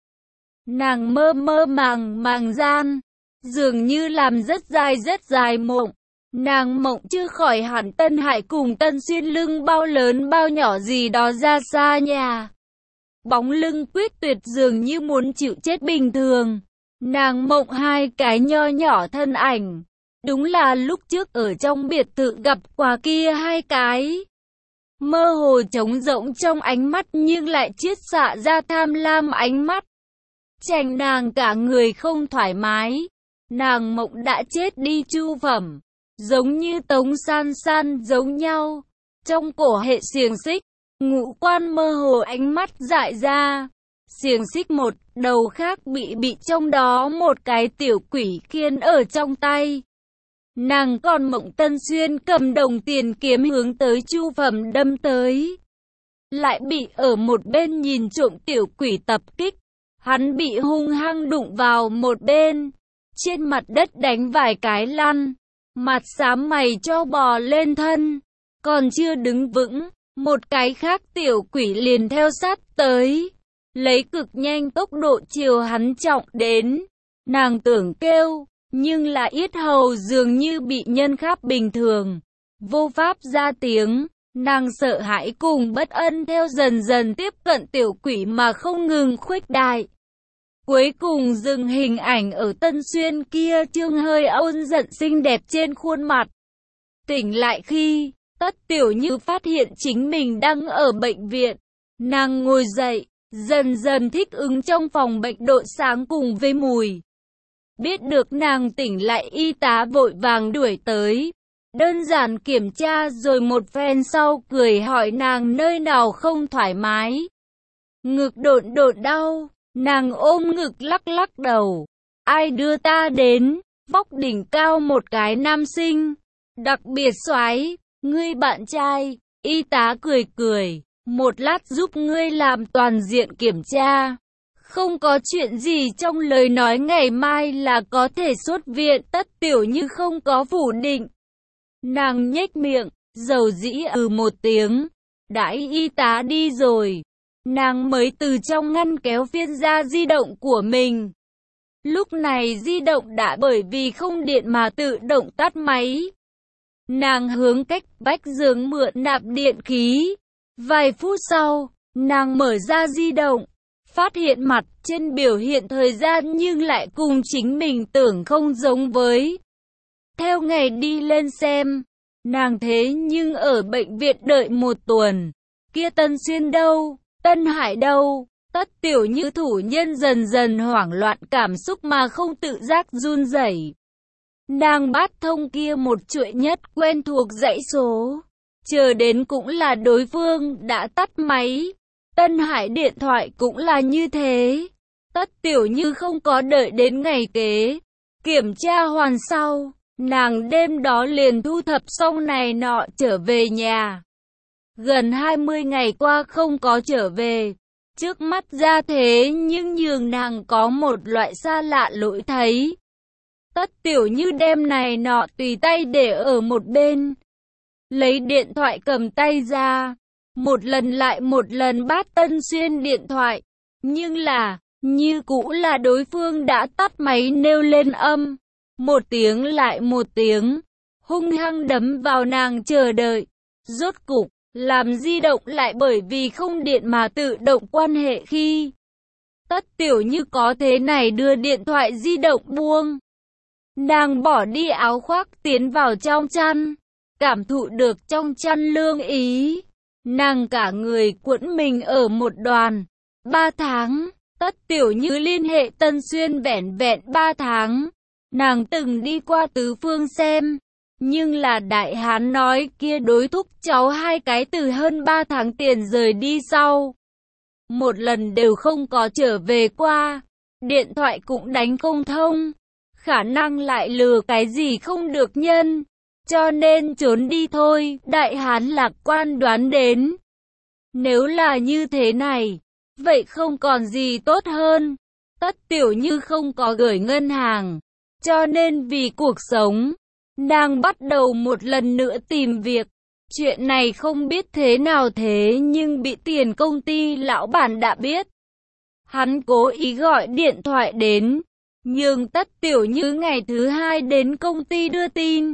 Nàng mơ mơ màng màng gian, dường như làm rất dài rất dài mộng. Nàng mộng chưa khỏi hẳn Tân Hải cùng Tân Xuyên lưng bao lớn bao nhỏ gì đó ra xa nhà. Bóng lưng quyết tuyệt dường như muốn chịu chết bình thường. Nàng mộng hai cái nho nhỏ thân ảnh. Đúng là lúc trước ở trong biệt thự gặp qua kia hai cái. Mơ hồ trống rỗng trong ánh mắt nhưng lại chiết xạ ra tham lam ánh mắt. Chành nàng cả người không thoải mái. Nàng mộng đã chết đi chu phẩm. Giống như Tống San San giống nhau. Trong cổ hệ xiềng xích, ngũ quan mơ hồ ánh mắt dại ra. Xiềng xích một, đầu khác bị bị trong đó một cái tiểu quỷ khiên ở trong tay. Nàng còn mộng Tân Xuyên cầm đồng tiền kiếm hướng tới chu phẩm đâm tới. Lại bị ở một bên nhìn trộm tiểu quỷ tập kích. Hắn bị hung hăng đụng vào một bên. Trên mặt đất đánh vài cái lăn. Mặt xám mày cho bò lên thân. Còn chưa đứng vững, một cái khác tiểu quỷ liền theo sát tới. Lấy cực nhanh tốc độ chiều hắn trọng đến. Nàng tưởng kêu, nhưng là yết hầu dường như bị nhân khắp bình thường. Vô pháp ra tiếng, nàng sợ hãi cùng bất ân theo dần dần tiếp cận tiểu quỷ mà không ngừng khuếch đại. Cuối cùng dừng hình ảnh ở Tân Xuyên kia trương hơi ôn giận xinh đẹp trên khuôn mặt. Tỉnh lại khi, Tất Tiểu Như phát hiện chính mình đang ở bệnh viện. Nàng ngồi dậy, dần dần thích ứng trong phòng bệnh độ sáng cùng với mùi. Biết được nàng tỉnh lại, y tá vội vàng đuổi tới. Đơn giản kiểm tra rồi một phen sau cười hỏi nàng nơi nào không thoải mái. Ngực độn độn đau, nàng ôm ngực lắc lắc đầu. Ai đưa ta đến? Vóc đỉnh cao một cái nam sinh, đặc biệt soái, ngươi bạn trai. Y tá cười cười, một lát giúp ngươi làm toàn diện kiểm tra. Không có chuyện gì trong lời nói, ngày mai là có thể xuất viện. Tất Tiểu Như không có phủ định. Nàng nhếch miệng, dầu dĩ ừ một tiếng. Đãi y tá đi rồi, nàng mới từ trong ngăn kéo phiên ra di động của mình. Lúc này di động đã bởi vì không điện mà tự động tắt máy. Nàng hướng cách vách giường mượn nạp điện khí. Vài phút sau, nàng mở ra di động, phát hiện mặt trên biểu hiện thời gian nhưng lại cùng chính mình tưởng không giống với. Theo ngày đi lên xem, nàng thế nhưng ở bệnh viện đợi một tuần. Kia Tân Xuyên đâu? Tân Hải đâu? Tất Tiểu Như thủ nhân dần dần hoảng loạn cảm xúc mà không tự giác run rẩy. Nàng bắt thông kia một chuỗi nhất quen thuộc dãy số. Chờ đến cũng là đối phương đã tắt máy. Tân Hải điện thoại cũng là như thế. Tất Tiểu Như không có đợi đến ngày kế kiểm tra hoàn sau. Nàng đêm đó liền thu thập xong này nọ trở về nhà. Gần hai mươi ngày qua không có trở về. Trước mắt ra thế nhưng nhường nàng có một loại xa lạ lỗi thấy. Tất Tiểu Như đem này nọ tùy tay để ở một bên. Lấy điện thoại cầm tay ra. Một lần lại một lần bắt Tân Xuyên điện thoại. Nhưng là, như cũ là đối phương đã tắt máy nêu lên âm. Một tiếng lại một tiếng. Hung hăng đấm vào nàng chờ đợi. Rốt cục, làm di động lại bởi vì không điện mà tự động quan hệ khi. Tất Tiểu Như có thế này đưa điện thoại di động buông. Nàng bỏ đi áo khoác tiến vào trong chăn. Cảm thụ được trong chăn lương ý. Nàng cả người cuộn mình ở một đoàn. Ba tháng, Tất Tiểu Như liên hệ Tân Xuyên vẻn vẹn ba tháng. Nàng từng đi qua tứ phương xem. Nhưng là đại hán nói kia đối thúc cháu hai cái từ hơn ba tháng tiền rời đi sau. Một lần đều không có trở về qua. Điện thoại cũng đánh không thông. Khả năng lại lừa cái gì không được nhân. Cho nên trốn đi thôi, đại hán lạc quan đoán đến. Nếu là như thế này, vậy không còn gì tốt hơn. Tất Tiểu Như không có gửi ngân hàng. Cho nên vì cuộc sống, nàng bắt đầu một lần nữa tìm việc. Chuyện này không biết thế nào thế nhưng bị tiền công ty lão bản đã biết. Hắn cố ý gọi điện thoại đến, nhưng Tất Tiểu Như ngày thứ hai đến công ty đưa tin.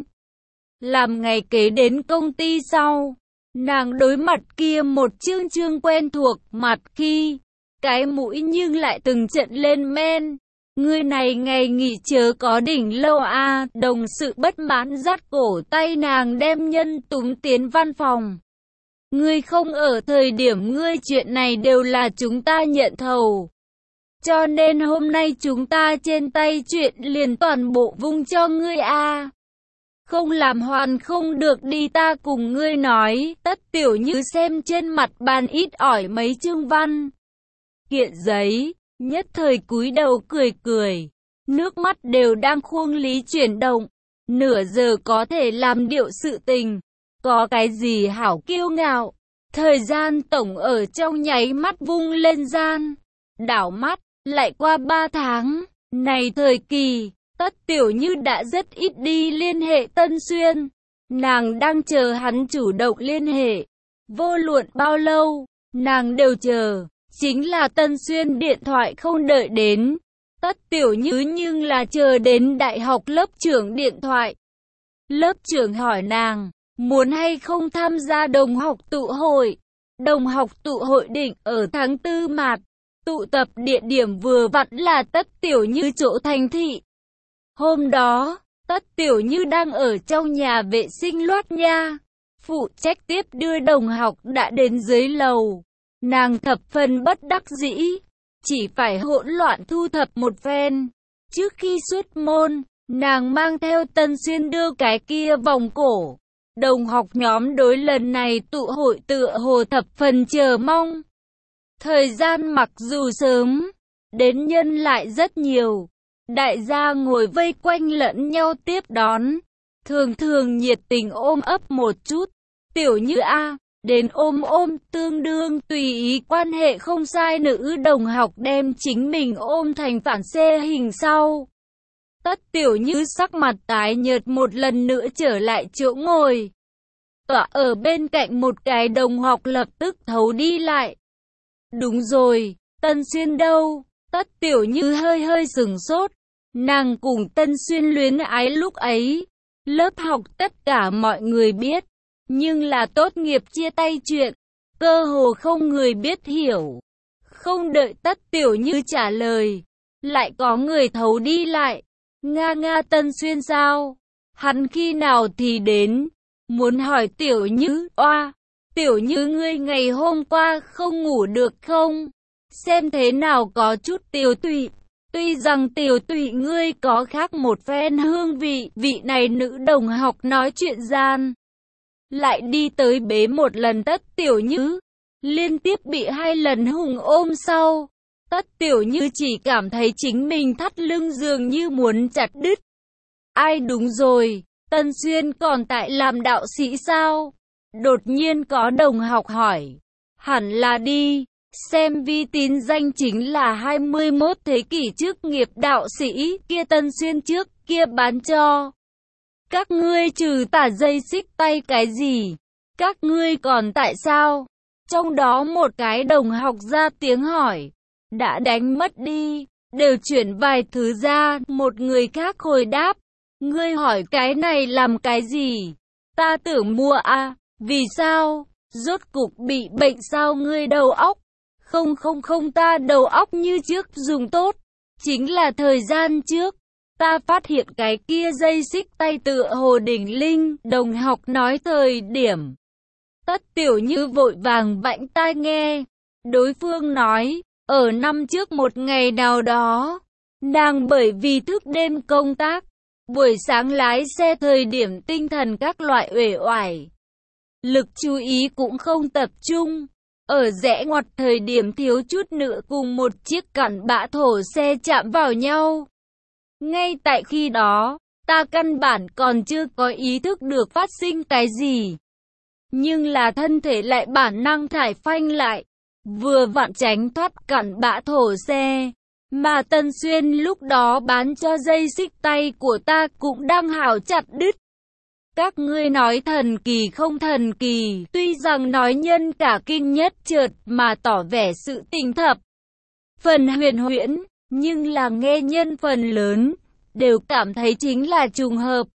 Làm ngày kế đến công ty sau, nàng đối mặt kia một chương chương quen thuộc mặt khi, cái mũi nhưng lại từng trận lên men. Ngươi này ngày nghỉ chớ có đỉnh lâu a. Đồng sự bất mãn dắt cổ tay nàng đem nhân túm tiến văn phòng. Ngươi không ở thời điểm ngươi chuyện này đều là chúng ta nhận thầu. Cho nên hôm nay chúng ta trên tay chuyện liền toàn bộ vung cho ngươi a. Không làm hoàn không được đi, ta cùng ngươi nói. Tất Tiểu Như xem trên mặt bàn ít ỏi mấy chương văn kiện giấy, nhất thời cúi đầu cười cười, nước mắt đều đang khuôn lý chuyển động. Nửa giờ có thể làm điệu sự tình, có cái gì hảo kiêu ngạo. Thời gian tổng ở trong nháy mắt vung lên gian, đảo mắt, lại qua ba tháng. Này thời kỳ, Tất Tiểu Như đã rất ít đi liên hệ Tân Xuyên. Nàng đang chờ hắn chủ động liên hệ. Vô luận bao lâu, nàng đều chờ. Chính là Tân Xuyên điện thoại không đợi đến. Tất Tiểu Như nhưng là chờ đến đại học lớp trưởng điện thoại. Lớp trưởng hỏi nàng, muốn hay không tham gia đồng học tụ hội. Đồng học tụ hội định ở tháng tư mạt. Tụ tập địa điểm vừa vặn là Tất Tiểu Như chỗ thành thị. Hôm đó, Tất Tiểu Như đang ở trong nhà vệ sinh loát nha. Phụ trách tiếp đưa đồng học đã đến dưới lầu. Nàng thập phần bất đắc dĩ, chỉ phải hỗn loạn thu thập một phen. Trước khi xuất môn, nàng mang theo Tân Xuyên đưa cái kia vòng cổ. Đồng học nhóm đối lần này tụ hội tựa hồ thập phần chờ mong. Thời gian mặc dù sớm, đến nhân lại rất nhiều. Đại gia ngồi vây quanh lẫn nhau tiếp đón. Thường thường nhiệt tình ôm ấp một chút. Tiểu Như a, đến ôm ôm tương đương tùy ý quan hệ không sai nữ đồng học đem chính mình ôm thành phản xê hình sau. Tất Tiểu Như sắc mặt tái nhợt một lần nữa trở lại chỗ ngồi. Tọa ở bên cạnh một cái đồng học lập tức thấu đi lại. Đúng rồi, Tân Xuyên đâu? Tất Tiểu Như hơi hơi sừng sốt. Nàng cùng Tân Xuyên luyến ái lúc ấy. Lớp học tất cả mọi người biết. Nhưng là tốt nghiệp chia tay chuyện, cơ hồ không người biết hiểu. Không đợi Tất Tiểu Như trả lời, lại có người thấu đi lại. Nga nga Tân Xuyên sao? Hắn khi nào thì đến? Muốn hỏi Tiểu Như, oa, Tiểu Như ngươi ngày hôm qua không ngủ được không? Xem thế nào có chút tiểu tụy. Tuy rằng tiểu tụy ngươi có khác một phen hương vị, vị này nữ đồng học nói chuyện gian. Lại đi tới bế một lần Tất Tiểu Như, liên tiếp bị hai lần hùng ôm sau. Tất Tiểu Như chỉ cảm thấy chính mình thắt lưng dường như muốn chặt đứt. Ai đúng rồi, Tân Xuyên còn tại làm đạo sĩ sao? Đột nhiên có đồng học hỏi. Hẳn là đi, xem vi tín danh chính là hai mươi mốt thế kỷ trước nghiệp đạo sĩ, kia Tân Xuyên trước kia bán cho. Các ngươi trừ tả dây xích tay cái gì? Các ngươi còn tại sao? Trong đó một cái đồng học ra tiếng hỏi. Đã đánh mất đi, đều chuyển vài thứ ra, một người khác hồi đáp. Ngươi hỏi cái này làm cái gì? Ta tưởng mua à, vì sao? Rốt cục bị bệnh sao ngươi đầu óc? Không không không ta đầu óc như trước dùng tốt. Chính là thời gian trước. Ta phát hiện cái kia dây xích tay tựa hồ đỉnh linh, đồng học nói thời điểm. Tất Tiểu Như vội vàng vãnh tai nghe. Đối phương nói, ở năm trước một ngày nào đó, nàng bởi vì thức đêm công tác, buổi sáng lái xe thời điểm tinh thần các loại uể oải. Lực chú ý cũng không tập trung. Ở rẽ ngoặt thời điểm thiếu chút nữa cùng một chiếc cặn bã thổ xe chạm vào nhau. Ngay tại khi đó, ta căn bản còn chưa có ý thức được phát sinh cái gì. Nhưng là thân thể lại bản năng thải phanh lại, vừa vặn tránh thoát cặn bã thổ xe. Mà Tân Xuyên lúc đó bán cho dây xích tay của ta cũng đang hảo chặt đứt. Các ngươi nói thần kỳ không thần kỳ, tuy rằng nói nhân cả kinh nhất chợt mà tỏ vẻ sự tình thập phần huyền huyễn. Nhưng là nghe nhân phần lớn, đều cảm thấy chính là trùng hợp.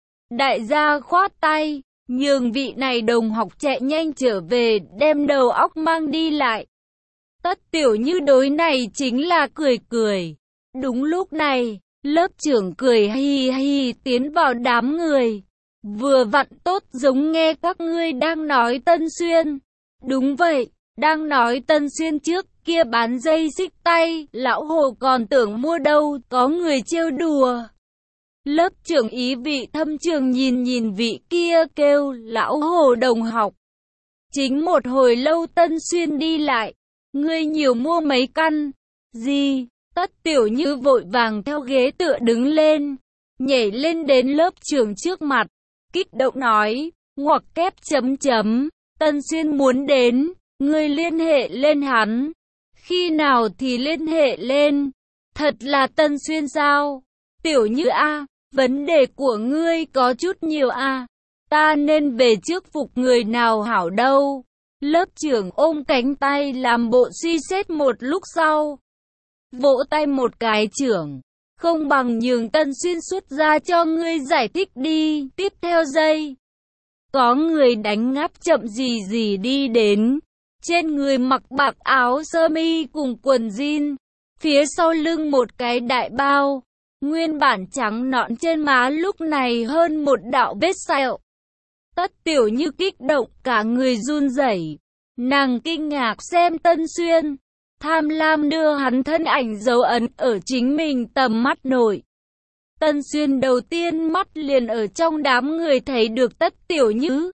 Đại gia khoát tay, nhường vị này đồng học chạy nhanh trở về, đem đầu óc mang đi lại. Tất Tiểu Như đối này chính là cười cười. Đúng lúc này, lớp trưởng cười hi hi tiến vào đám người. Vừa vặn tốt giống nghe các ngươi đang nói Tân Xuyên. Đúng vậy, đang nói Tân Xuyên trước kia bán dây xích tay, lão Hồ còn tưởng mua đâu, có người trêu đùa. Lớp trưởng ý vị thâm trường nhìn nhìn vị kia kêu, lão Hồ đồng học. Chính một hồi lâu Tân Xuyên đi lại, ngươi nhiều mua mấy căn. Gì? Tất Tiểu Như vội vàng theo ghế tựa đứng lên, nhảy lên đến lớp trưởng trước mặt, kích động nói, ngoặc kép chấm chấm, Tân Xuyên muốn đến, ngươi liên hệ lên hắn. Khi nào thì liên hệ lên? Thật là Tân Xuyên sao? Tiểu Như a, vấn đề của ngươi có chút nhiều a. Ta nên về trước phục người nào hảo đâu? Lớp trưởng ôm cánh tay làm bộ suy xét một lúc sau. Vỗ tay một cái trưởng. Không bằng nhường Tân Xuyên xuất ra cho ngươi giải thích đi. Tiếp theo giây. Có người đánh ngáp chậm gì gì đi đến. Trên người mặc bạc áo sơ mi cùng quần jean. Phía sau lưng một cái đại bao. Nguyên bản trắng nõn trên má lúc này hơn một đạo vết sẹo. Tất Tiểu Như kích động cả người run rẩy. Nàng kinh ngạc xem Tân Xuyên. Tham lam đưa hắn thân ảnh dấu ấn ở chính mình tầm mắt nội. Tân Xuyên đầu tiên mắt liền ở trong đám người thấy được Tất Tiểu Như.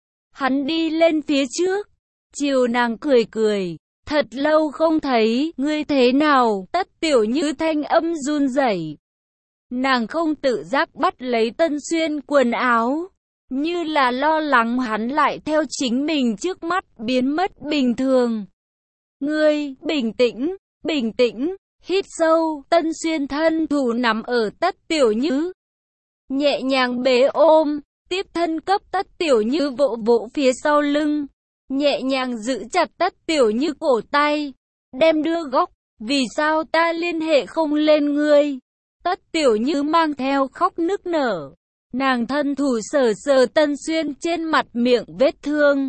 Hắn đi lên phía trước. Chiều nàng cười cười. Thật lâu không thấy, ngươi thế nào? Tất Tiểu Như thanh âm run rẩy. Nàng không tự giác bắt lấy Tân Xuyên quần áo. Như là lo lắng hắn lại theo chính mình trước mắt biến mất bình thường. Ngươi, bình tĩnh, bình tĩnh, hít sâu, Tân Xuyên thân thủ nắm ở Tất Tiểu Như. Nhẹ nhàng bế ôm, tiếp thân cấp Tất Tiểu Như vỗ vỗ phía sau lưng. Nhẹ nhàng giữ chặt Tất Tiểu Như cổ tay, đem đưa góc, vì sao ta liên hệ không lên ngươi? Tất Tiểu Như mang theo khóc nức nở. Nàng thân thủ sờ sờ Tân Xuyên trên mặt miệng vết thương.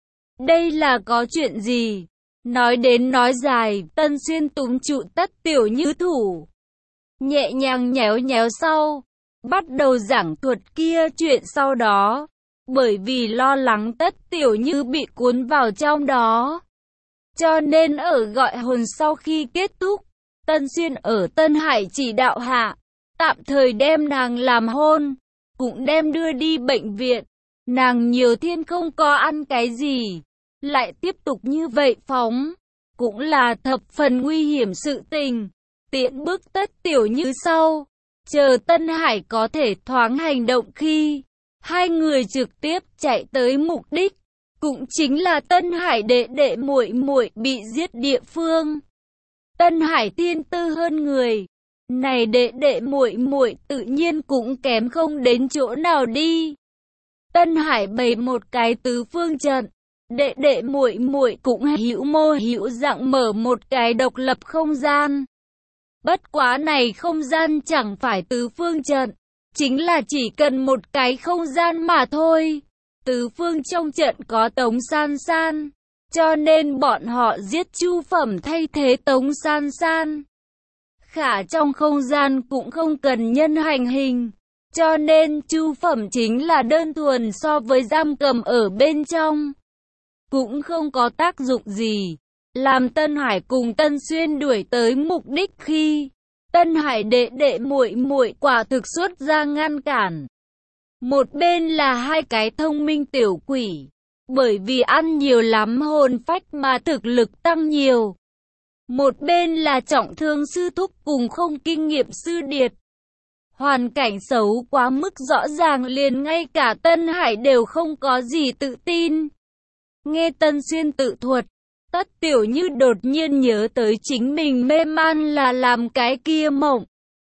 Đây là có chuyện gì? Nói đến nói dài, Tân Xuyên túm trụ Tất Tiểu Như thủ. Nhẹ nhàng nhéo nhéo sau. Bắt đầu giảng thuật kia chuyện sau đó. Bởi vì lo lắng Tất Tiểu Như bị cuốn vào trong đó. Cho nên ở gọi hồn sau khi kết thúc, Tân Xuyên ở Tân Hải chỉ đạo hạ, tạm thời đem nàng làm hôn, cũng đem đưa đi bệnh viện. Nàng nhiều thiên không có ăn cái gì, lại tiếp tục như vậy phóng, cũng là thập phần nguy hiểm sự tình. Tiện bước Tất Tiểu Như sau, chờ Tân Hải có thể thoáng hành động khi hai người trực tiếp chạy tới mục đích, cũng chính là Tân Hải đệ đệ muội muội bị giết địa phương. Tân Hải thiên tư hơn người, này đệ đệ muội muội tự nhiên cũng kém không đến chỗ nào đi. Tân Hải bày một cái tứ phương trận, đệ đệ muội muội cũng hữu mô hữu dạng mở một cái độc lập không gian. Bất quá này không gian chẳng phải tứ phương trận, chính là chỉ cần một cái không gian mà thôi. Tứ phương trong trận có Tống San San, cho nên bọn họ giết Chu Phẩm thay thế Tống San San. Khả trong không gian cũng không cần nhân hành hình, cho nên Chu Phẩm chính là đơn thuần so với giam cầm ở bên trong. Cũng không có tác dụng gì. Làm Tân Hải cùng Tân Xuyên đuổi tới mục đích khi Tân Hải đệ đệ muội muội quả thực xuất ra ngăn cản. Một bên là hai cái thông minh tiểu quỷ, bởi vì ăn nhiều lắm hồn phách mà thực lực tăng nhiều. Một bên là trọng thương sư thúc cùng không kinh nghiệm sư điệt. Hoàn cảnh xấu quá mức rõ ràng liền ngay cả Tân Hải đều không có gì tự tin. Nghe Tân Xuyên tự thuật, Tất Tiểu Như đột nhiên nhớ tới chính mình mê man là làm cái kia mộng.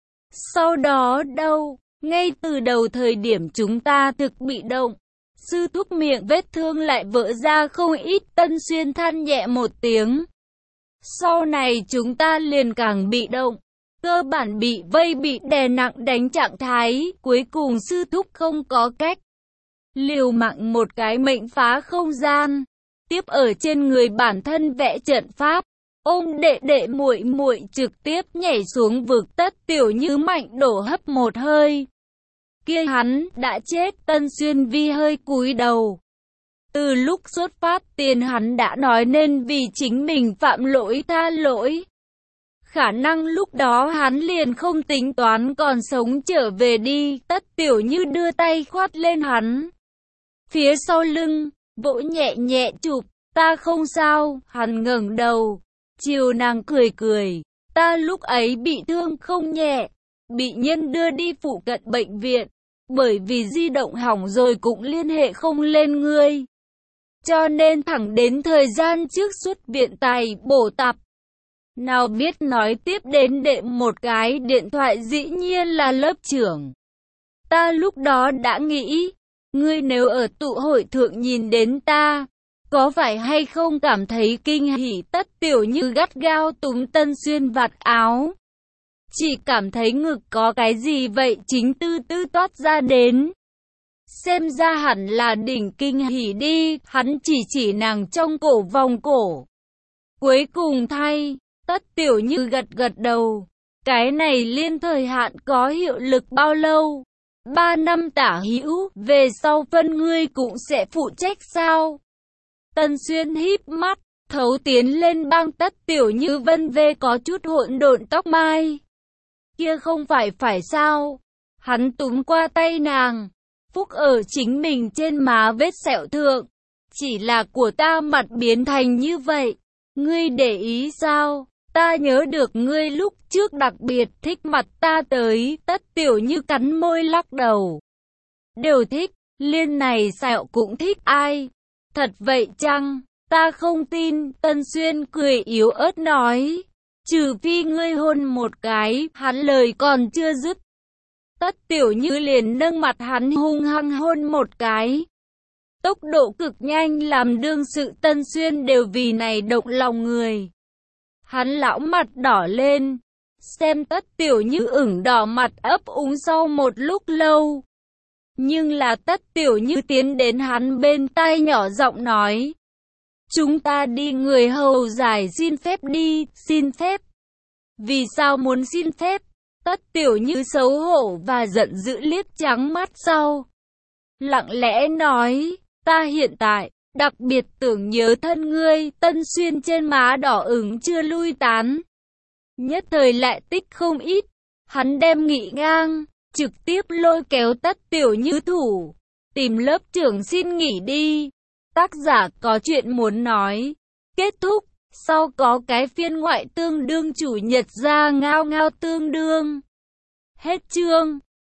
Sau đó đâu, ngay từ đầu thời điểm chúng ta thực bị động, sư thúc miệng vết thương lại vỡ ra không ít. Tân Xuyên than nhẹ một tiếng. Sau này chúng ta liền càng bị động, cơ bản bị vây bị đè nặng đánh trạng thái, cuối cùng sư thúc không có cách. Liều mạng một cái mệnh phá không gian, tiếp ở trên người bản thân vẽ trận pháp, ôm đệ đệ muội muội trực tiếp nhảy xuống vực. Tất Tiểu Như mạnh đổ hấp một hơi. Kia hắn đã chết. Tân Xuyên Vi hơi cúi đầu. Từ lúc xuất phát tiền hắn đã nói nên vì chính mình phạm lỗi tha lỗi. Khả năng lúc đó hắn liền không tính toán còn sống trở về đi. Tất Tiểu Như đưa tay khoát lên hắn phía sau lưng, vỗ nhẹ nhẹ chụp. Ta không sao. Hắn ngẩng đầu, chiều nàng cười cười. Ta lúc ấy bị thương không nhẹ, bị nhân đưa đi phụ cận bệnh viện. Bởi vì di động hỏng rồi cũng liên hệ không lên ngươi. Cho nên thẳng đến thời gian trước xuất viện tài bổ tập. Nào biết nói tiếp đến đệ một cái điện thoại dĩ nhiên là lớp trưởng. Ta lúc đó đã nghĩ, ngươi nếu ở tụ hội thượng nhìn đến ta, có phải hay không cảm thấy kinh hỉ? Tất Tiểu Như gắt gao túm Tân Xuyên vạt áo. Chỉ cảm thấy ngực có cái gì vậy chính tư tư toát ra đến. Xem ra hẳn là đỉnh kinh hỉ đi. Hắn chỉ chỉ nàng trong cổ vòng cổ. Cuối cùng thay, Tất Tiểu Như gật gật đầu. Cái này liên thời hạn có hiệu lực bao lâu? Ba năm tả hữu. Về sau phân ngươi cũng sẽ phụ trách sao? Tân Xuyên híp mắt, thấu tiến lên băng Tất Tiểu Như vân vê có chút hỗn độn tóc mai. Kia không phải phải sao? Hắn túm qua tay nàng, phúc ở chính mình trên má vết sẹo thượng. Chỉ là của ta mặt biến thành như vậy, ngươi để ý sao? Ta nhớ được ngươi lúc trước đặc biệt thích mặt ta tới. Tất Tiểu Như cắn môi lắc đầu. Đều thích, liên này sẹo cũng thích ai? Thật vậy chăng? Ta không tin. Tân Xuyên cười yếu ớt nói. Trừ phi ngươi hôn một cái. Hắn lời còn chưa dứt, Tất Tiểu Như liền nâng mặt hắn hung hăng hôn một cái. Tốc độ cực nhanh làm đương sự Tân Xuyên đều vì này động lòng người. Hắn lão mặt đỏ lên, xem Tất Tiểu Như ửng đỏ mặt ấp úng sau một lúc lâu. Nhưng là Tất Tiểu Như tiến đến hắn bên tai nhỏ giọng nói. Chúng ta đi, người hầu giải xin phép đi. Xin phép? Vì sao muốn xin phép? Tất Tiểu Như xấu hổ và giận dữ liếc trắng mắt sau. Lặng lẽ nói, ta hiện tại đặc biệt tưởng nhớ thân ngươi. Tân Xuyên trên má đỏ ửng chưa lui tán, nhất thời lại tích không ít. Hắn đem nghị ngang, trực tiếp lôi kéo Tất Tiểu Như thủ, tìm lớp trưởng xin nghỉ đi. Tác giả có chuyện muốn nói. Kết thúc. Sau có cái phiên ngoại tương đương chủ nhật ra ngao ngao tương đương. Hết chương.